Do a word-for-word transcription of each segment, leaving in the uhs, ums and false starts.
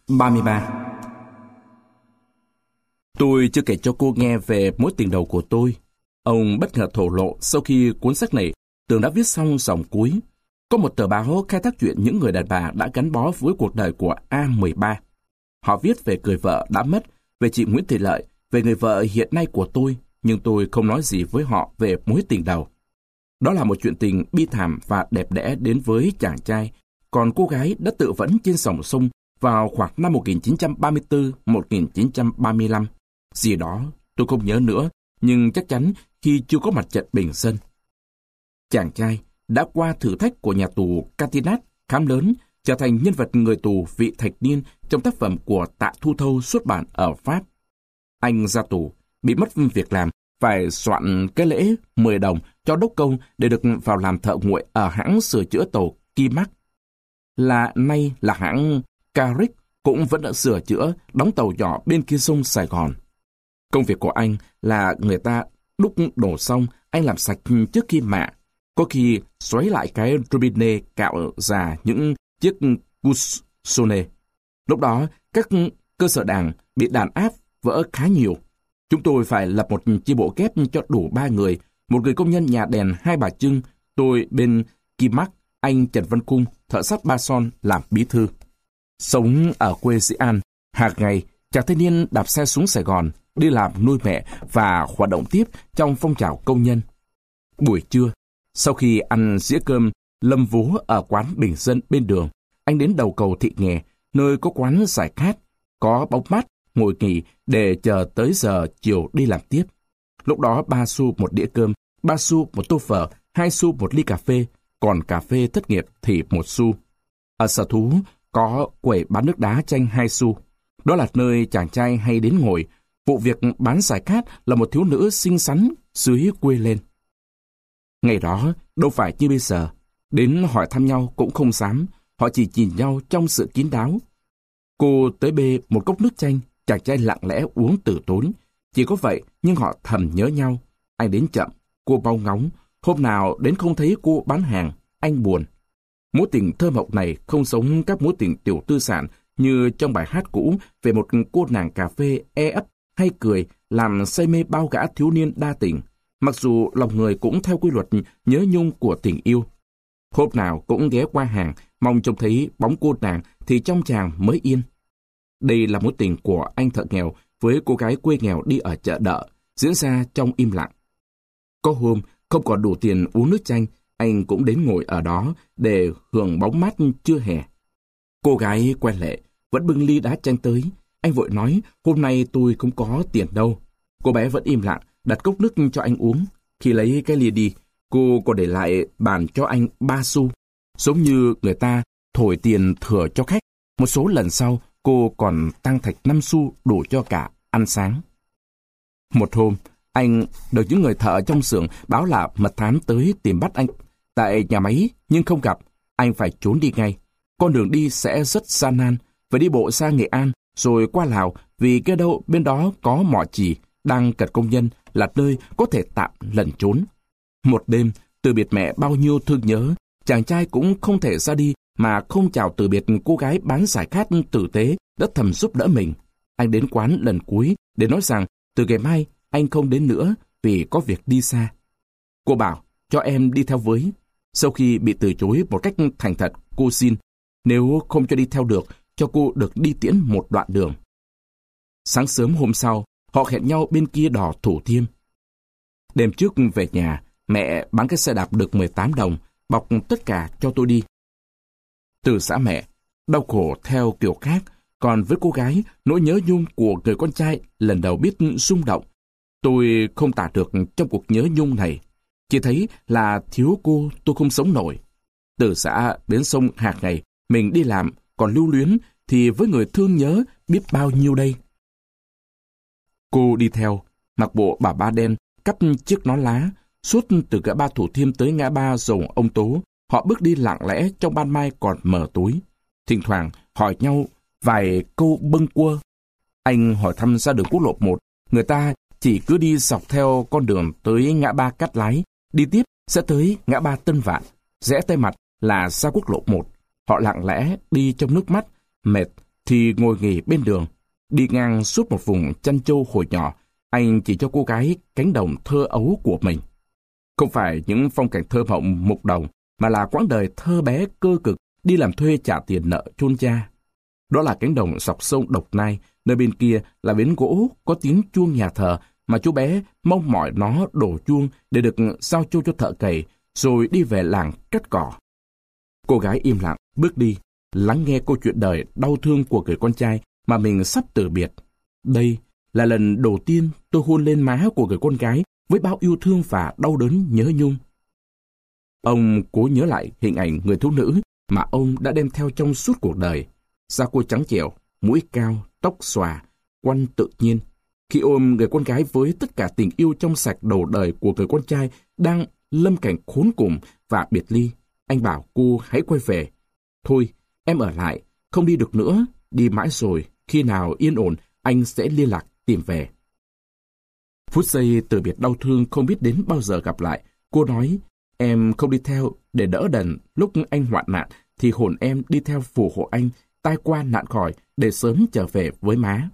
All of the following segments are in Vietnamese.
ba mươi ba. Tôi chưa kể cho cô nghe về mối tình đầu của tôi. Ông bất ngờ thổ lộ sau khi cuốn sách này Tường đã viết xong dòng cuối. Có một tờ báo khai thác chuyện những người đàn bà đã gắn bó với cuộc đời của A mười ba. Họ viết về người vợ đã mất, về chị Nguyễn Thị Lợi, về người vợ hiện nay của tôi, nhưng tôi không nói gì với họ về mối tình đầu. Đó là một chuyện tình bi thảm và đẹp đẽ đến với chàng trai, còn cô gái đã tự vẫn trên dòng sông vào khoảng năm một nghìn chín trăm ba mươi tư - một nghìn chín trăm ba mươi lăm. Gì đó, tôi không nhớ nữa, nhưng chắc chắn khi chưa có mặt trận bình dân. Chàng trai đã qua thử thách của nhà tù Catinat khám lớn, trở thành nhân vật người tù vị thạch niên trong tác phẩm của Tạ Thu Thâu xuất bản ở Pháp. Anh ra tù, bị mất việc làm, phải soạn cái lễ mười đồng cho đốc công để được vào làm thợ nguội ở hãng sửa chữa tàu Kimac. Là nay là hãng Carrick cũng vẫn đã sửa chữa, đóng tàu nhỏ bên kia sông Sài Gòn. Công việc của anh là người ta đúc đổ xong, anh làm sạch trước khi mạ. Có khi xoáy lại cái robinet cạo ra những chiếc cussone. Lúc đó, các cơ sở đàn bị đàn áp vỡ khá nhiều. Chúng tôi phải lập một chi bộ kép cho đủ ba người, một người công nhân nhà đèn Hai Bà Trưng, tôi bên Kimac, anh Trần Văn Cung, thợ sắt Ba Son làm bí thư. Sống ở quê Dĩ An, hàng ngày, chàng thanh niên đạp xe xuống Sài Gòn, đi làm nuôi mẹ và hoạt động tiếp trong phong trào công nhân. Buổi trưa, sau khi ăn dĩa cơm lâm vú ở quán bình dân bên đường, anh đến đầu cầu Thị Nghè, nơi có quán giải khát, có bóng mát, ngồi nghỉ để chờ tới giờ chiều đi làm tiếp. Lúc đó ba xu một đĩa cơm, ba xu một tô phở, hai xu một ly cà phê, còn cà phê thất nghiệp thì một xu. Ở Sở Thú có quầy bán nước đá chanh hai xu. Đó là nơi chàng trai hay đến ngồi. Vụ việc bán giải khát là một thiếu nữ xinh xắn dưới quê lên. Ngày đó đâu phải như bây giờ, đến hỏi thăm nhau cũng không dám, họ chỉ nhìn nhau trong sự kín đáo. Cô tới bê một cốc nước chanh, chàng trai lặng lẽ uống từ tốn. Chỉ có vậy nhưng họ thầm nhớ nhau. Anh đến chậm, cô bao ngóng. Hôm nào đến không thấy cô bán hàng, anh buồn. Mối tình thơ mộng này không giống các mối tình tiểu tư sản như trong bài hát cũ về một cô nàng cà phê e ấp hay cười làm say mê bao gã thiếu niên đa tình, mặc dù lòng người cũng theo quy luật nhớ nhung của tình yêu. Hôm nào cũng ghé qua hàng, mong trông thấy bóng cô nàng thì trong chàng mới yên. Đây là mối tình của anh thợ nghèo với cô gái quê nghèo đi ở chợ đợ, diễn ra trong im lặng. Có hôm, không còn đủ tiền uống nước chanh, anh cũng đến ngồi ở đó để hưởng bóng mát trưa hè. Cô gái quen lệ, vẫn bưng ly đá chanh tới. Anh vội nói, hôm nay tôi không có tiền đâu. Cô bé vẫn im lặng, đặt cốc nước cho anh uống. Khi lấy cái ly đi, cô còn để lại bàn cho anh ba xu. Giống như người ta thổi tiền thừa cho khách. Một số lần sau, cô còn tăng thạch năm xu đủ cho cả ăn sáng. Một hôm, anh được những người thợ trong xưởng báo là mật thám tới tìm bắt anh tại nhà máy, nhưng không gặp. Anh phải trốn đi ngay. Con đường đi sẽ rất gian nan, phải đi bộ sang Nghệ An, rồi qua Lào, vì cái đâu bên đó có mỏ chì, đang cần công nhân, là nơi có thể tạm lẩn trốn. Một đêm, từ biệt mẹ bao nhiêu thương nhớ, chàng trai cũng không thể ra đi mà không chào từ biệt cô gái bán giải khát tử tế đã thầm giúp đỡ mình. Anh đến quán lần cuối để nói rằng từ ngày mai anh không đến nữa vì có việc đi xa. Cô bảo cho em đi theo với. Sau khi bị từ chối một cách thành thật, cô xin, nếu không cho đi theo được, cho cô được đi tiễn một đoạn đường. Sáng sớm hôm sau, họ hẹn nhau bên kia đò Thủ Thiêm. Đêm trước về nhà, mẹ bán cái xe đạp được mười tám đồng, bọc tất cả cho tôi đi. Từ xã mẹ, đau khổ theo kiểu khác, còn với cô gái, nỗi nhớ nhung của người con trai lần đầu biết rung động. Tôi không tả được trong cuộc nhớ nhung này. Chỉ thấy là thiếu cô tôi không sống nổi. Từ xã bến sông hàng ngày, mình đi làm, còn lưu luyến, thì với người thương nhớ biết bao nhiêu đây. Cô đi theo, mặc bộ bà ba đen, cắp chiếc nón lá, suốt từ ngã ba Thủ Thiêm tới ngã ba Dầu Ông Tố. Họ bước đi lặng lẽ trong ban mai còn mờ tối. Thỉnh thoảng hỏi nhau vài câu bâng quơ. Anh hỏi thăm ra đường quốc lộ một, người ta chỉ cứ đi dọc theo con đường tới ngã ba Cát Lái, đi tiếp sẽ tới ngã ba Tân Vạn, rẽ tay mặt là ra quốc lộ một. Họ lặng lẽ đi trong nước mắt, mệt, thì ngồi nghỉ bên đường. Đi ngang suốt một vùng chăn trâu hồi nhỏ, anh chỉ cho cô gái cánh đồng thơ ấu của mình. Không phải những phong cảnh thơ mộng mục đồng, mà là quãng đời thơ bé cơ cực đi làm thuê trả tiền nợ chôn cha. Đó là cánh đồng dọc sông Độc Nai, nơi bên kia là bến gỗ có tiếng chuông nhà thờ mà chú bé mong mỏi nó đổ chuông để được giao cho cho thợ cày, rồi đi về làng cắt cỏ. Cô gái im lặng bước đi, lắng nghe câu chuyện đời đau thương của người con trai mà mình sắp từ biệt. Đây là lần đầu tiên tôi hôn lên má của người con gái với bao yêu thương và đau đớn nhớ nhung. Ông cố nhớ lại hình ảnh người thiếu nữ mà ông đã đem theo trong suốt cuộc đời. Da cô trắng trẻo, mũi cao, tóc xòa, quăn tự nhiên. Khi ôm người con gái với tất cả tình yêu trong sạch đầu đời của người con trai đang lâm cảnh khốn cùng và biệt ly, anh bảo cô hãy quay về. Thôi, em ở lại, không đi được nữa, đi mãi rồi, khi nào yên ổn, anh sẽ liên lạc tìm về. Phút giây từ biệt đau thương không biết đến bao giờ gặp lại, cô nói, em không đi theo để đỡ đần, lúc anh hoạn nạn thì hồn em đi theo phù hộ anh, tai qua nạn khỏi để sớm trở về với má.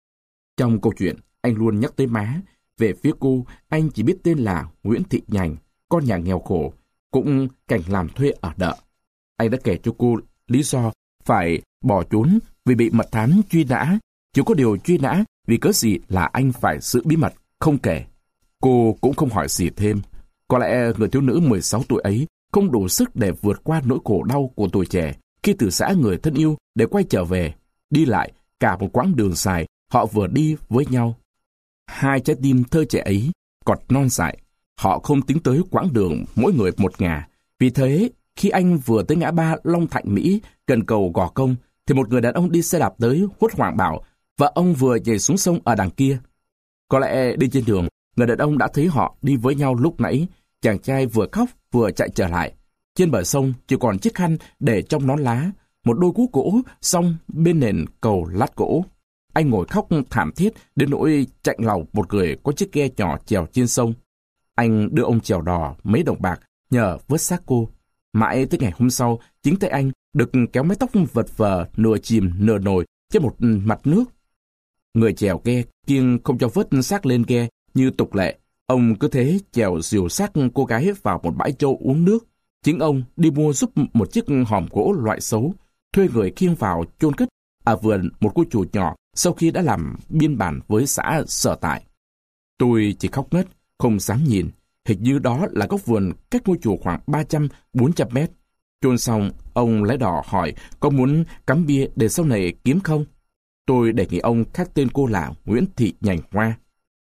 Trong câu chuyện, anh luôn nhắc tới má. Về phía cô, anh chỉ biết tên là Nguyễn Thị Nhành, con nhà nghèo khổ, cũng cảnh làm thuê ở đợ. Anh đã kể cho cô lý do phải bỏ trốn vì bị mật thám truy nã. Chỉ có điều truy nã vì cớ gì là anh phải giữ bí mật, không kể. Cô cũng không hỏi gì thêm. Có lẽ người thiếu nữ mười sáu tuổi ấy không đủ sức để vượt qua nỗi khổ đau của tuổi trẻ khi từ xã người thân yêu để quay trở về. Đi lại cả một quãng đường dài, họ vừa đi với nhau. Hai trái tim thơ trẻ ấy còn non dại. Họ không tính tới quãng đường mỗi người một ngả. Vì thế, khi anh vừa tới ngã ba Long Thạnh Mỹ, gần cầu Gò Công, thì một người đàn ông đi xe đạp tới hốt hoảng bảo vợ ông vừa nhảy xuống sông ở đằng kia. Có lẽ đi trên đường, người đàn ông đã thấy họ đi với nhau lúc nãy. Chàng trai vừa khóc vừa chạy trở lại. Trên bờ sông chỉ còn chiếc khăn để trong nón lá, một đôi guốc gỗ song bên nền cầu lát gỗ. Anh ngồi khóc thảm thiết đến nỗi chạnh lòng một người có chiếc ghe nhỏ chèo trên sông. Anh đưa ông chèo đò mấy đồng bạc nhờ vớt xác cô. Mãi tới ngày hôm sau, chính tay anh được kéo mái tóc vật vờ nửa chìm nửa nổi trên một mặt nước. Người chèo ghe kiêng không cho vớt xác lên ghe như tục lệ. Ông cứ thế chèo dìu xác cô gái vào một bãi trâu uống nước. Chính ông đi mua giúp một chiếc hòm gỗ loại xấu, thuê người khiêng vào chôn cất ở vườn một cô chủ nhỏ sau khi đã làm biên bản với xã sở tại. Tôi chỉ khóc ngất, không dám nhìn. Hình như đó là góc vườn cách ngôi chùa khoảng ba trăm bốn trăm mét. Chôn xong, ông lái đò hỏi có muốn cắm bia để sau này kiếm không? Tôi đề nghị ông khắc tên cô là Nguyễn Thị Nhành Hoa.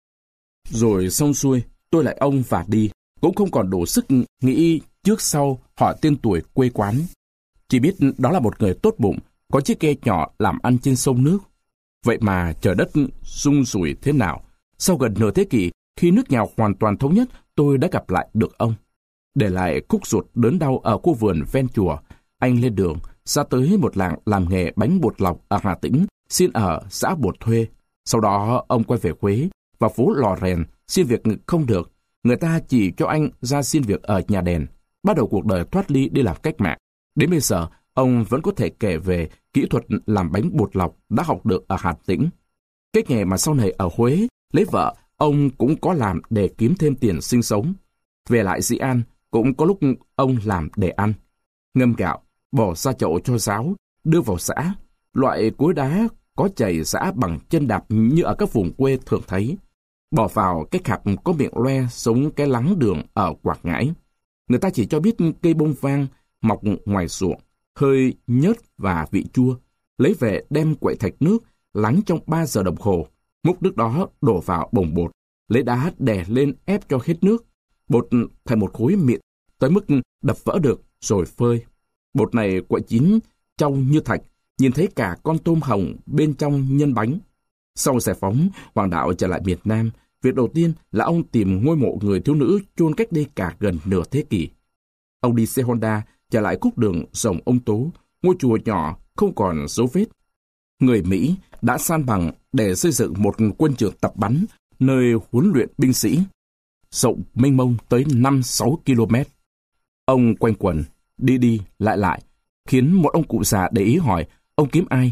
Rồi xong xuôi, tôi lại ông và đi, cũng không còn đủ sức nghĩ trước sau hỏi tên tuổi quê quán. Chỉ biết đó là một người tốt bụng, có chiếc ghe nhỏ làm ăn trên sông nước. Vậy mà trời đất rung rủi thế nào? Sau gần nửa thế kỷ, khi nước nhà hoàn toàn thống nhất, tôi đã gặp lại được ông. Để lại khúc ruột đớn đau ở khu vườn ven chùa, anh lên đường, ra tới một làng làm nghề bánh bột lọc ở Hà Tĩnh, xin ở xã Bột Thuê. Sau đó ông quay về Quế, vào phố Lò Rèn, xin việc không được. Người ta chỉ cho anh ra xin việc ở nhà đèn. Bắt đầu cuộc đời thoát ly đi làm cách mạng. Đến bây giờ, ông vẫn có thể kể về kỹ thuật làm bánh bột lọc đã học được ở Hà Tĩnh. Cái nghề mà sau này ở Huế, lấy vợ, ông cũng có làm để kiếm thêm tiền sinh sống. Về lại Dĩ An, cũng có lúc ông làm để ăn. Ngâm gạo, bỏ ra chậu cho ráo, đưa vào giã. Loại cối đá có chày giã bằng chân đạp như ở các vùng quê thường thấy. Bỏ vào cái khạp có miệng loe giống cái lắng đường ở Quảng Ngãi. Người ta chỉ cho biết cây bông vang mọc ngoài ruộng, hơi nhớt và vị chua. Lấy về đem quậy thạch nước, lắng trong ba giờ đồng hồ. Múc nước đó đổ vào bồng bột, lấy đá đè lên ép cho hết nước. Bột thành một khối mịn, tới mức đập vỡ được rồi phơi. Bột này quậy chín trong như thạch, nhìn thấy cả con tôm hồng bên trong nhân bánh. Sau giải phóng, Hoàng Đạo trở lại miền Nam. Việc đầu tiên là ông tìm ngôi mộ người thiếu nữ chôn cách đây cả gần nửa thế kỷ. Ông đi xe Honda trở lại khúc đường Rồng Ông Tố, ngôi chùa nhỏ không còn dấu vết. Người Mỹ đã san bằng để xây dựng một quân trường tập bắn, nơi huấn luyện binh sĩ, rộng mênh mông tới năm sáu ki lô mét. Ông quanh quẩn, đi đi lại lại, khiến một ông cụ già để ý hỏi ông kiếm ai.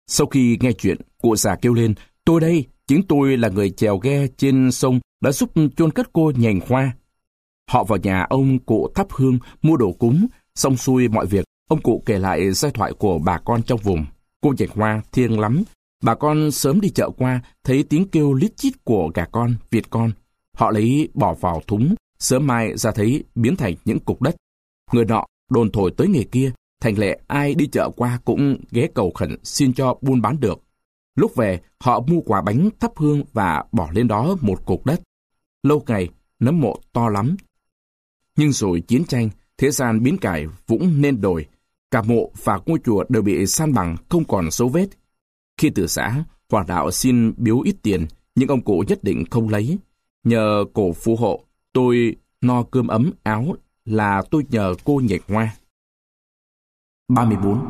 Sau khi nghe chuyện, cụ già kêu lên, tôi đây, chính tôi là người chèo ghe trên sông đã giúp chôn cất cô Nhành Hoa. Họ vào nhà ông cụ thắp hương, mua đồ cúng, xong xuôi mọi việc, ông cụ kể lại giai thoại của bà con trong vùng. Cô Nhành Hoa thiêng lắm. Bà con sớm đi chợ qua, thấy tiếng kêu lít chít của gà con, vịt con. Họ lấy bỏ vào thúng, sớm mai ra thấy biến thành những cục đất. Người nọ đồn thổi tới người kia, thành lệ ai đi chợ qua cũng ghé cầu khẩn xin cho buôn bán được. Lúc về, họ mua quả bánh thắp hương và bỏ lên đó một cục đất. Lâu ngày, nấm mộ to lắm. Nhưng rồi chiến tranh, thế gian biến cải vũng nên đồi. Cả mộ và ngôi chùa đều bị san bằng, không còn dấu vết. Khi từ xã, Hoàng đạo xin biếu ít tiền, nhưng ông cụ nhất định không lấy. Nhờ cổ phù hộ, tôi no cơm ấm áo là tôi nhờ cô Nhành Hoa. ba mươi bốn.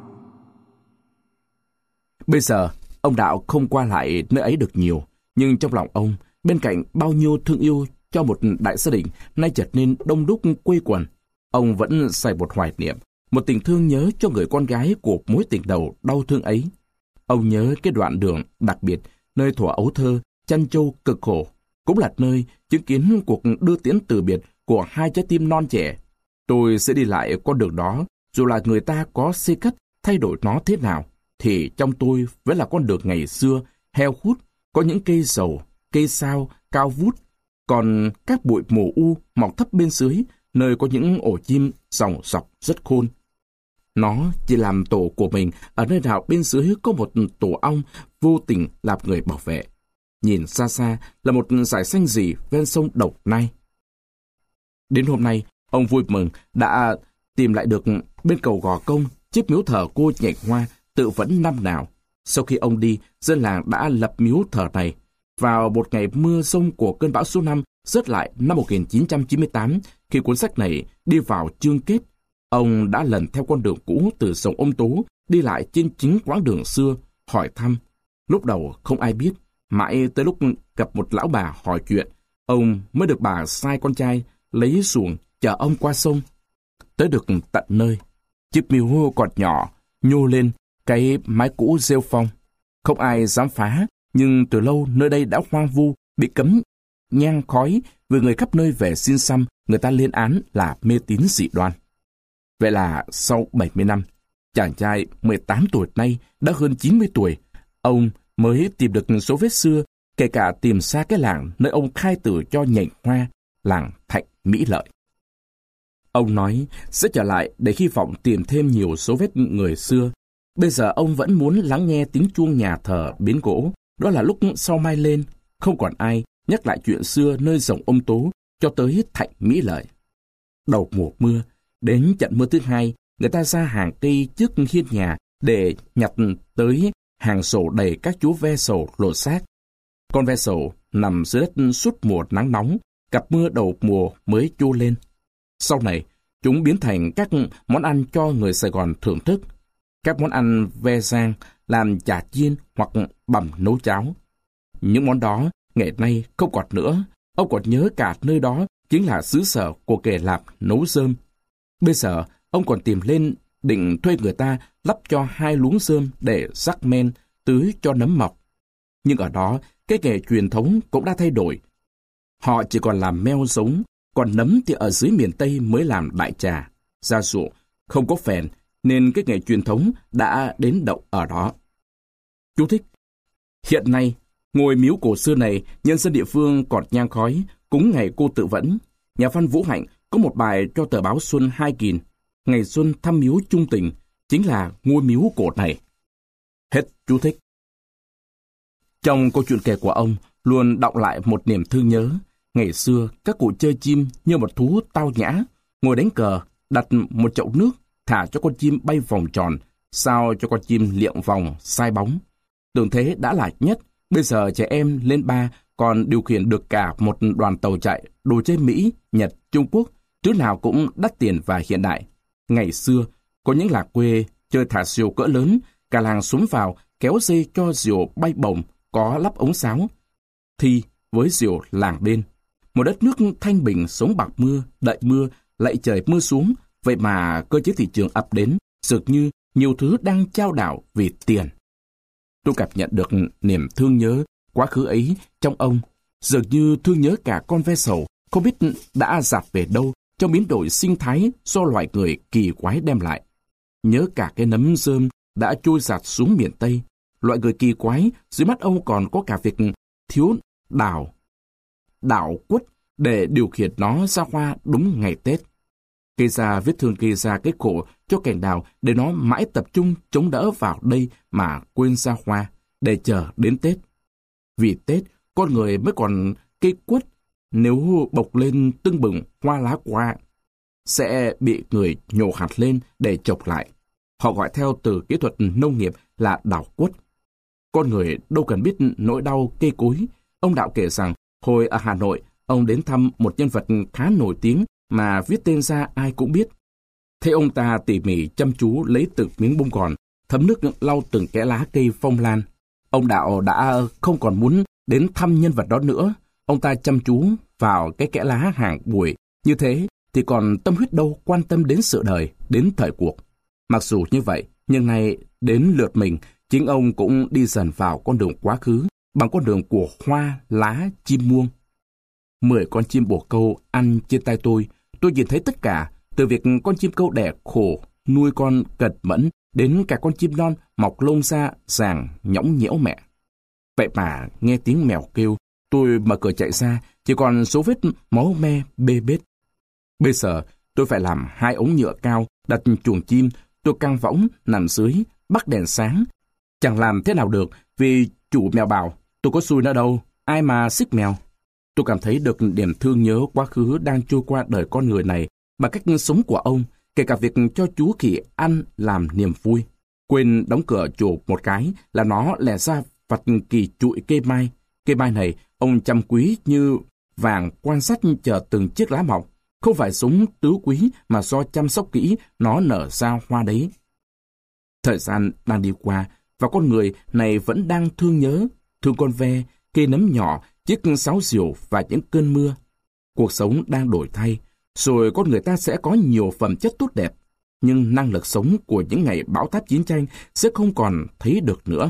Bây giờ, ông Đạo không qua lại nơi ấy được nhiều, nhưng trong lòng ông, bên cạnh bao nhiêu thương yêu cho một đại gia đình nay trở nên đông đúc quây quần, ông vẫn dày một hoài niệm, một tình thương nhớ cho người con gái của mối tình đầu đau thương ấy. Ông nhớ cái đoạn đường đặc biệt, nơi thuở ấu thơ, chăn trâu cực khổ, cũng là nơi chứng kiến cuộc đưa tiễn từ biệt của hai trái tim non trẻ. Tôi sẽ đi lại con đường đó, dù là người ta có xây cất, thay đổi nó thế nào, thì trong tôi vẫn là con đường ngày xưa, heo hút, có những cây dầu, cây sao, cao vút, còn các bụi mù u mọc thấp bên dưới, nơi có những ổ chim dòng dọc rất khôn. Nó chỉ làm tổ của mình ở nơi nào bên dưới có một tổ ong vô tình làm người bảo vệ. Nhìn xa xa là một dải xanh rì ven sông Đồng Nai. Đến hôm nay, ông vui mừng đã tìm lại được bên cầu Gò Công chiếc miếu thờ cô Nhành Hoa tự vẫn năm nào. Sau khi ông đi, dân làng đã lập miếu thờ này. Vào một ngày mưa rông của cơn bão số năm rớt lại năm một nghìn chín trăm chín mươi tám, khi cuốn sách này đi vào chương kết, ông đã lần theo con đường cũ từ sông Ông Tố đi lại trên chính quãng đường xưa, hỏi thăm. Lúc đầu không ai biết, mãi tới lúc gặp một lão bà hỏi chuyện, ông mới được bà sai con trai lấy xuồng chở ông qua sông. Tới được tận nơi, chiếc miếu còn nhỏ, nhô lên cái mái cũ rêu phong. Không ai dám phá, nhưng từ lâu nơi đây đã hoang vu, bị cấm nhang khói, vì người khắp nơi về xin xăm, người ta lên án là mê tín dị đoan. Vậy là sau bảy mươi năm, chàng trai mười tám tuổi nay đã hơn chín mươi tuổi, ông mới tìm được số vết xưa, kể cả tìm xa cái làng nơi ông khai tử cho Nhành Hoa, làng Thạnh Mỹ Lợi. Ông nói sẽ trở lại để hy vọng tìm thêm nhiều số vết người xưa. Bây giờ ông vẫn muốn lắng nghe tiếng chuông nhà thờ biến gỗ. Đó là lúc sau mai lên, không còn ai nhắc lại chuyện xưa nơi dòng Ông Tố cho tới Thạnh Mỹ Lợi. Đầu mùa mưa, đến trận mưa thứ hai, người ta ra hàng cây trước hiên nhà để nhặt tới hàng sổ đầy các chú ve sầu lột xác. Con ve sầu nằm dưới đất suốt mùa nắng nóng, gặp mưa đầu mùa mới chô lên. Sau này, chúng biến thành các món ăn cho người Sài Gòn thưởng thức. Các món ăn ve rang, làm chả chiên hoặc bằm nấu cháo. Những món đó ngày nay không còn nữa. Ông còn nhớ cả nơi đó chính là xứ sở của nghề làm nấu rơm. Bây giờ, ông còn tìm lên định thuê người ta lắp cho hai luống rơm để rắc men, tưới cho nấm mọc. Nhưng ở đó, cái nghề truyền thống cũng đã thay đổi. Họ chỉ còn làm meo giống, còn nấm thì ở dưới miền Tây mới làm đại trà. Gia dụng, không có phèn, nên cái nghề truyền thống đã đến đậu ở đó. Chú thích: hiện nay, ngôi miếu cổ xưa này, nhân dân địa phương còn nhang khói, cúng ngày cô Tự Vẫn. Nhà văn Vũ Hạnh có một bài cho tờ báo Xuân Hai Kìn, ngày xuân thăm miếu trung tình, chính là ngôi miếu cổ này. Hết chú thích. Trong câu chuyện kể của ông, luôn đọng lại một niềm thương nhớ. Ngày xưa, các cụ chơi chim như một thú tao nhã, ngồi đánh cờ, đặt một chậu nước, thả cho con chim bay vòng tròn, sao cho con chim liệng vòng, sai bóng. Tưởng thế đã là nhất, bây giờ trẻ em lên ba còn điều khiển được cả một đoàn tàu chạy, đồ chơi Mỹ, Nhật, Trung Quốc, thứ nào cũng đắt tiền và hiện đại. Ngày xưa, có những lạc quê chơi thả diều cỡ lớn, cả làng xúm vào, kéo dây cho diều bay bổng, có lắp ống sáo. Thi với diều làng bên. Một đất nước thanh bình sống bạc mưa, đợi mưa, lạy trời mưa xuống, vậy mà cơ chế thị trường ập đến, dường như nhiều thứ đang chao đảo vì tiền. tôi cảm nhận được niềm thương nhớ quá khứ ấy trong ông, dường như thương nhớ cả con ve sầu không biết đã dạt về đâu trong biến đổi sinh thái do loài người kỳ quái đem lại. Nhớ cả cái nấm rơm đã trôi dạt xuống miền Tây. Loại người kỳ quái, dưới mắt ông còn có cả việc thiếu đào, đào quất để điều khiển nó ra hoa đúng ngày Tết. Gây ra vết thương gây ra cái khổ cho cành đào để nó mãi tập trung chống đỡ vào đây mà quên ra hoa, để chờ đến Tết. Vì Tết, con người mới còn cây quất, nếu bộc lên tưng bừng hoa lá qua, sẽ bị người nhổ hạt lên để chọc lại. Họ gọi theo từ kỹ thuật nông nghiệp là đào quất. Con người đâu cần biết nỗi đau cây cối. Ông Đạo kể rằng, hồi ở Hà Nội, ông đến thăm một nhân vật khá nổi tiếng mà viết tên ra ai cũng biết. Thấy ông ta tỉ mỉ chăm chú lấy từng miếng bông gòn, thấm nước lau từng kẽ lá cây phong lan. Ông Đạo đã không còn muốn đến thăm nhân vật đó nữa. Ông ta chăm chú vào cái kẽ lá hàng buổi. Như thế thì còn tâm huyết đâu quan tâm đến sự đời, đến thời cuộc. Mặc dù như vậy, nhưng nay đến lượt mình, chính ông cũng đi dần vào con đường quá khứ, bằng con đường của hoa, lá, chim muông. Mười con chim bồ câu ăn trên tay tôi, tôi nhìn thấy tất cả, từ việc con chim câu đẻ khổ, nuôi con cẩn mẫn, đến cả con chim non mọc lông ra ràng nhõng nhẽo mẹ. Vậy mà nghe tiếng mèo kêu, tôi mở cửa chạy ra, chỉ còn số vết máu me bê bết. Bây giờ tôi phải làm hai ống nhựa cao, đặt chuồng chim, tôi căng võng nằm dưới, bắt đèn sáng. Chẳng làm thế nào được, vì chủ mèo bảo, tôi có xui nó đâu, ai mà xích mèo. Tôi cảm thấy được niềm thương nhớ quá khứ đang trôi qua đời con người này bằng cách sống của ông, kể cả việc cho chú khỉ ăn làm niềm vui. Quên đóng cửa chuồng một cái là nó lẻ ra vặt kỳ trụi cây mai. Cây mai này ông chăm quý như vàng, quan sát chờ từng chiếc lá mọc. Không phải sống tứ quý mà do chăm sóc kỹ nó nở ra hoa đấy. Thời gian đang đi qua và con người này vẫn đang thương nhớ, thương con ve, cây nấm nhỏ, chiếc sáo diều và những cơn mưa. Cuộc sống đang đổi thay, rồi con người ta sẽ có nhiều phẩm chất tốt đẹp, nhưng năng lực sống của những ngày bão táp chiến tranh sẽ không còn thấy được nữa.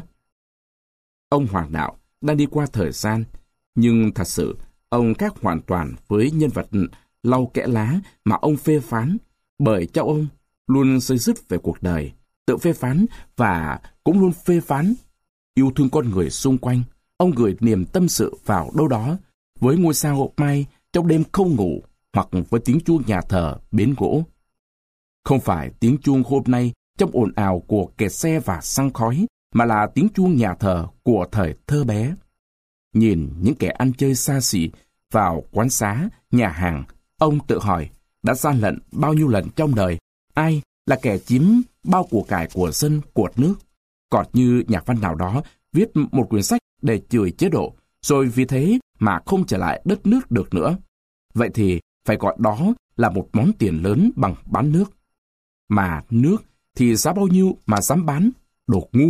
Ông Hoàng Đạo đang đi qua thời gian, nhưng thật sự ông khác hoàn toàn với nhân vật lau kẽ lá mà ông phê phán, bởi cháu ông luôn xây dứt về cuộc đời, tự phê phán và cũng luôn phê phán. Yêu thương con người xung quanh, ông gửi niềm tâm sự vào đâu đó, với ngôi sao mai trong đêm không ngủ, hoặc với tiếng chuông nhà thờ bến gỗ. Không phải tiếng chuông hôm nay trong ồn ào của kẹt xe và xăng khói, mà là tiếng chuông nhà thờ của thời thơ bé. Nhìn những kẻ ăn chơi xa xỉ vào quán xá, nhà hàng, ông tự hỏi đã gian lận bao nhiêu lần trong đời, ai là kẻ chiếm bao của cải của dân, của nước. Còn như nhà văn nào đó viết một quyển sách để chửi chế độ, rồi vì thế mà không trở lại đất nước được nữa. Vậy thì phải gọi đó là một món tiền lớn bằng bán nước. Mà nước thì giá bao nhiêu mà dám bán, đồ ngu.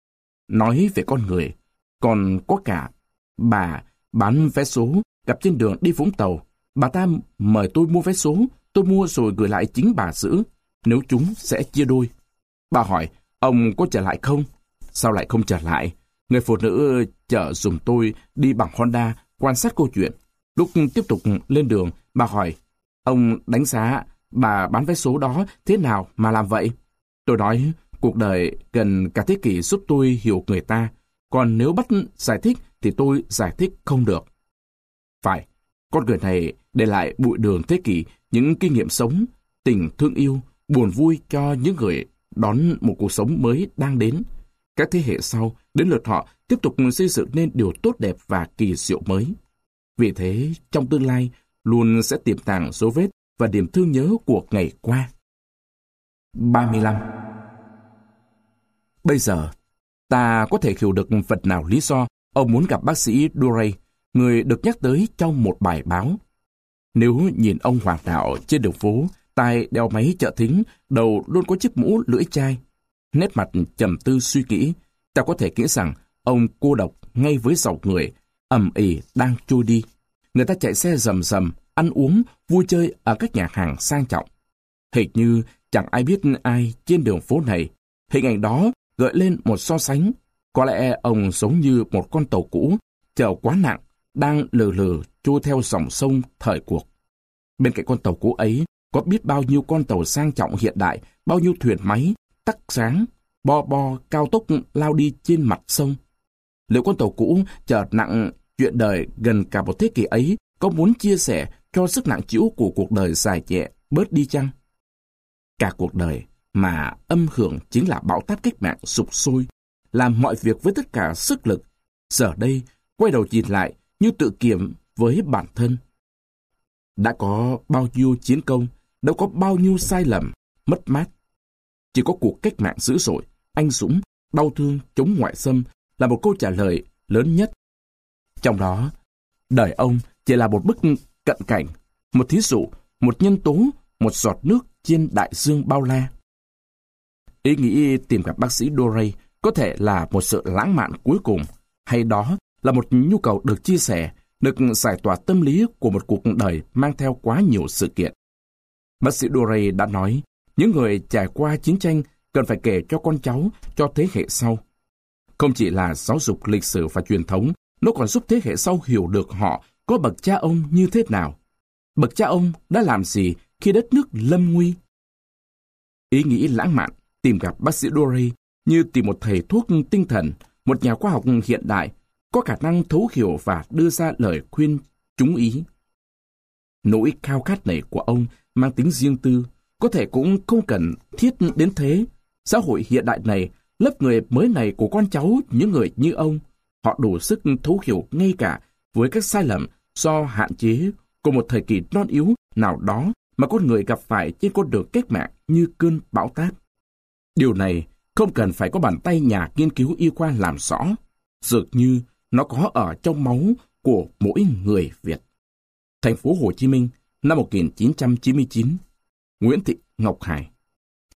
Nói về con người, còn có cả bà bán vé số gặp trên đường đi Vũng Tàu. Bà ta mời tôi mua vé số, tôi mua rồi gửi lại chính bà giữ. Nếu chúng sẽ chia đôi. Bà hỏi, ông có trở lại không? Sao lại không trở lại? Người phụ nữ chở dùm tôi đi bằng Honda quan sát câu chuyện. Lúc tiếp tục lên đường, bà hỏi, ông đánh giá bà bán vé số đó thế nào mà làm vậy? Tôi nói, cuộc đời cần cả thế kỷ giúp tôi hiểu người ta, còn nếu bắt giải thích thì tôi giải thích không được. Phải, con người này để lại bụi đường thế kỷ những kinh nghiệm sống, tình thương yêu, buồn vui cho những người đón một cuộc sống mới đang đến. Các thế hệ sau, đến lượt họ tiếp tục xây dựng nên điều tốt đẹp và kỳ diệu mới. Vì thế, trong tương lai, luôn sẽ tiềm tàng dấu vết và niềm thương nhớ của ngày qua. ba mươi lăm. Bây giờ, ta có thể hiểu được phần nào lý do ông muốn gặp bác sĩ Duray, người được nhắc tới trong một bài báo. Nếu nhìn ông Hoàng Đạo trên đường phố, tai đeo máy trợ thính, đầu luôn có chiếc mũ lưỡi chai, nét mặt trầm tư suy nghĩ, ta có thể nghĩ rằng ông cô độc ngay với dòng người ầm ĩ đang trôi đi. Người ta chạy xe rầm rầm, ăn uống, vui chơi ở các nhà hàng sang trọng. Hệt như chẳng ai biết ai trên đường phố này. Hình ảnh đó gợi lên một so sánh. Có lẽ ông giống như một con tàu cũ, chở quá nặng, đang lừ lừ trôi theo dòng sông thời cuộc. Bên cạnh con tàu cũ ấy, có biết bao nhiêu con tàu sang trọng hiện đại, bao nhiêu thuyền máy, tắt sáng, bo bo cao tốc lao đi trên mặt sông. Liệu con tàu cũ chở nặng chuyện đời gần cả một thế kỷ ấy có muốn chia sẻ cho sức nặng chịu của cuộc đời dài nhẹ bớt đi chăng? Cả cuộc đời mà âm hưởng chính là bão táp cách mạng sục sôi, làm mọi việc với tất cả sức lực, giờ đây quay đầu nhìn lại như tự kiểm với bản thân. Đã có bao nhiêu chiến công, đã có bao nhiêu sai lầm, mất mát. Chỉ có cuộc cách mạng dữ dội, anh dũng, đau thương, chống ngoại xâm là một câu trả lời lớn nhất. Trong đó, đời ông chỉ là một bức cận cảnh, một thí dụ, một nhân tố, một giọt nước trên đại dương bao la. Ý nghĩ tìm gặp bác sĩ Doray có thể là một sự lãng mạn cuối cùng, hay đó là một nhu cầu được chia sẻ, được giải tỏa tâm lý của một cuộc đời mang theo quá nhiều sự kiện. Bác sĩ Doray đã nói, những người trải qua chiến tranh cần phải kể cho con cháu, cho thế hệ sau. Không chỉ là giáo dục lịch sử và truyền thống, nó còn giúp thế hệ sau hiểu được họ có bậc cha ông như thế nào. Bậc cha ông đã làm gì khi đất nước lâm nguy. Ý nghĩ lãng mạn tìm gặp bác sĩ Doray như tìm một thầy thuốc tinh thần, một nhà khoa học hiện đại, có khả năng thấu hiểu và đưa ra lời khuyên trúng ý. Nỗi khao khát này của ông mang tính riêng tư, có thể cũng không cần thiết đến thế. Xã hội hiện đại này, lớp người mới này của con cháu những người như ông, họ đủ sức thấu hiểu ngay cả với các sai lầm do hạn chế của một thời kỳ non yếu nào đó mà con người gặp phải trên con đường cách mạng như cơn bão táp. Điều này không cần phải có bàn tay nhà nghiên cứu y khoa làm rõ, dường như nó có ở trong máu của mỗi người Việt. Thành phố Hồ Chí Minh, năm một nghìn chín trăm chín mươi chín. Nguyễn Thị Ngọc Hải.